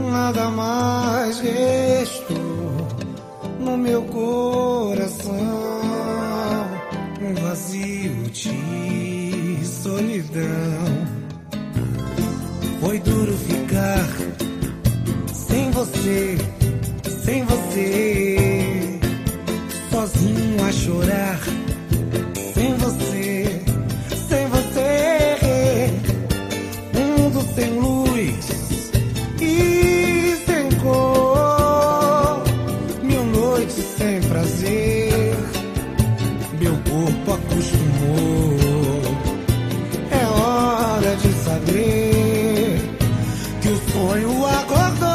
Nada mais restou no meu coração, um vazio de solidão. Foi duro ficar sem você, sozinho a chorar, sem você, mundo sem luz e sem cor, mil noites sem prazer, meu corpo acostumou. É hora de saber que o sonho acordou.